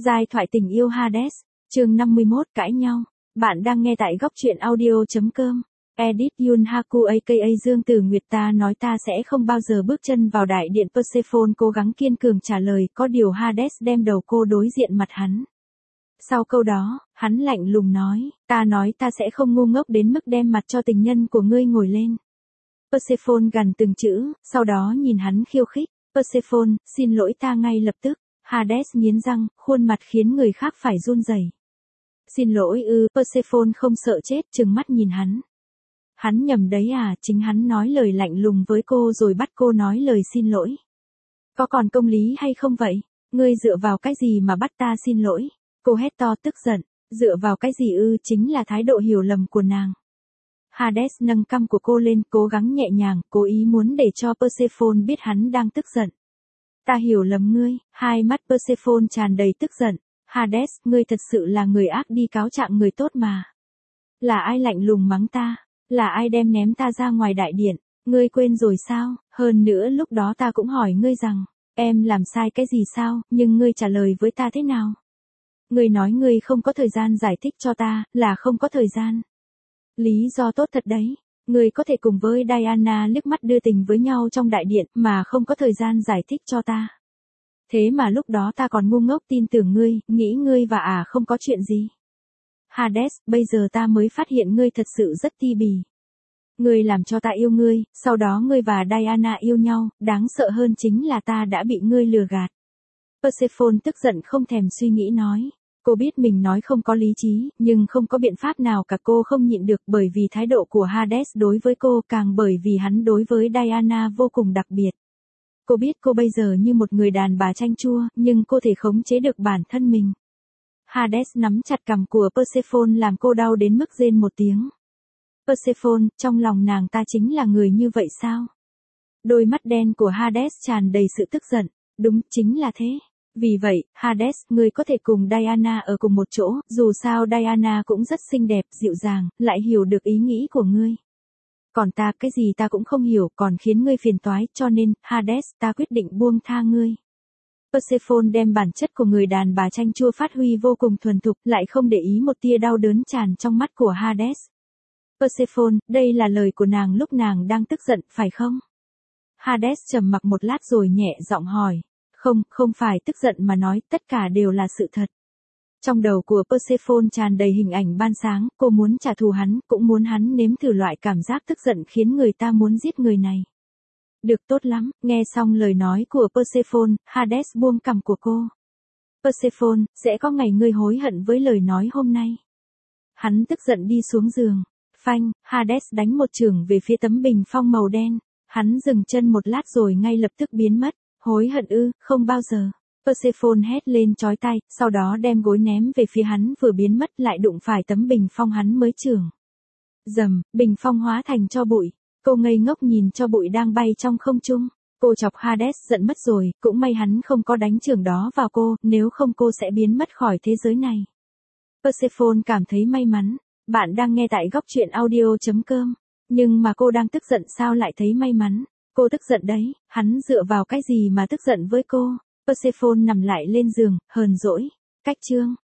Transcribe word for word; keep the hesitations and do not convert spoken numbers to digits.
Giai thoại tình yêu Hades, chương năm mươi mốt cãi nhau. Bạn đang nghe tại góc truyện audio chấm com. Edit Yun Haku aka Dương Tử Nguyệt ta nói ta sẽ không bao giờ bước chân vào đại điện. Persephone cố gắng kiên cường trả lời, có điều Hades đem đầu cô đối diện mặt hắn. Sau câu đó, hắn lạnh lùng nói, ta nói ta sẽ không ngu ngốc đến mức đem mặt cho tình nhân của ngươi ngồi lên. Persephone gằn từng chữ, sau đó nhìn hắn khiêu khích. Persephone, xin lỗi ta ngay lập tức. Hades nghiến răng, khuôn mặt khiến người khác phải run rẩy. Xin lỗi ư, Persephone không sợ chết, trừng mắt nhìn hắn. Hắn nhầm đấy à, chính hắn nói lời lạnh lùng với cô rồi bắt cô nói lời xin lỗi. Có còn công lý hay không vậy? Ngươi dựa vào cái gì mà bắt ta xin lỗi? Cô hét to tức giận, dựa vào cái gì ư, chính là thái độ hiểu lầm của nàng. Hades nâng cằm của cô lên, cố gắng nhẹ nhàng, cố ý muốn để cho Persephone biết hắn đang tức giận. Ta hiểu lầm ngươi, hai mắt Persephone tràn đầy tức giận. Hades, ngươi thật sự là người ác đi cáo trạng người tốt mà. Là ai lạnh lùng mắng ta? Là ai đem ném ta ra ngoài đại điện? Ngươi quên rồi sao? Hơn nữa lúc đó ta cũng hỏi ngươi rằng, em làm sai cái gì sao, nhưng ngươi trả lời với ta thế nào? Ngươi nói ngươi không có thời gian giải thích cho ta, là không có thời gian. Lý do tốt thật đấy. Ngươi có thể cùng với Diana liếc mắt đưa tình với nhau trong đại điện mà không có thời gian giải thích cho ta. Thế mà lúc đó ta còn ngu ngốc tin tưởng ngươi, nghĩ ngươi và à không có chuyện gì. Hades, bây giờ ta mới phát hiện ngươi thật sự rất ti bỉ. Ngươi làm cho ta yêu ngươi, sau đó ngươi và Diana yêu nhau, đáng sợ hơn chính là ta đã bị ngươi lừa gạt. Persephone tức giận không thèm suy nghĩ nói. Cô biết mình nói không có lý trí, nhưng không có biện pháp nào cả, cô không nhịn được bởi vì thái độ của Hades đối với cô, càng bởi vì hắn đối với Diana vô cùng đặc biệt. Cô biết cô bây giờ như một người đàn bà chanh chua, nhưng cô thể khống chế được bản thân mình. Hades nắm chặt cằm của Persephone làm cô đau đến mức rên một tiếng. Persephone, trong lòng nàng ta chính là người như vậy sao? Đôi mắt đen của Hades tràn đầy sự tức giận. Đúng, chính là thế. Vì vậy, Hades, ngươi có thể cùng Diana ở cùng một chỗ, dù sao Diana cũng rất xinh đẹp, dịu dàng, lại hiểu được ý nghĩ của ngươi. Còn ta, cái gì ta cũng không hiểu, còn khiến ngươi phiền toái, cho nên, Hades, ta quyết định buông tha ngươi. Persephone đem bản chất của người đàn bà chanh chua phát huy vô cùng thuần thục, lại không để ý một tia đau đớn tràn trong mắt của Hades. Persephone, đây là lời của nàng lúc nàng đang tức giận, phải không? Hades trầm mặc một lát rồi nhẹ giọng hỏi. Không, không phải tức giận mà nói, tất cả đều là sự thật. Trong đầu của Persephone tràn đầy hình ảnh ban sáng, cô muốn trả thù hắn, cũng muốn hắn nếm thử loại cảm giác tức giận khiến người ta muốn giết người này. Được, tốt lắm, nghe xong lời nói của Persephone, Hades buông cằm của cô. Persephone, sẽ có ngày ngươi hối hận với lời nói hôm nay. Hắn tức giận đi xuống giường. Phanh, Hades đánh một chưởng về phía tấm bình phong màu đen. Hắn dừng chân một lát rồi ngay lập tức biến mất. Hối hận ư, không bao giờ. Persephone hét lên chói tai, sau đó đem gối ném về phía hắn, vừa biến mất lại đụng phải tấm bình phong hắn mới chưởng. Dầm, bình phong hóa thành tro bụi. Cô ngây ngốc nhìn tro bụi đang bay trong không trung. Cô chọc Hades giận mất rồi, cũng may hắn không có đánh chưởng đó vào cô, nếu không cô sẽ biến mất khỏi thế giới này. Persephone cảm thấy may mắn. Bạn đang nghe tại góc truyện audio chấm com. Nhưng mà cô đang tức giận sao lại thấy may mắn? Cô tức giận đấy, hắn dựa vào cái gì mà tức giận với cô? Persephone nằm lại lên giường, hờn dỗi. Cách chương.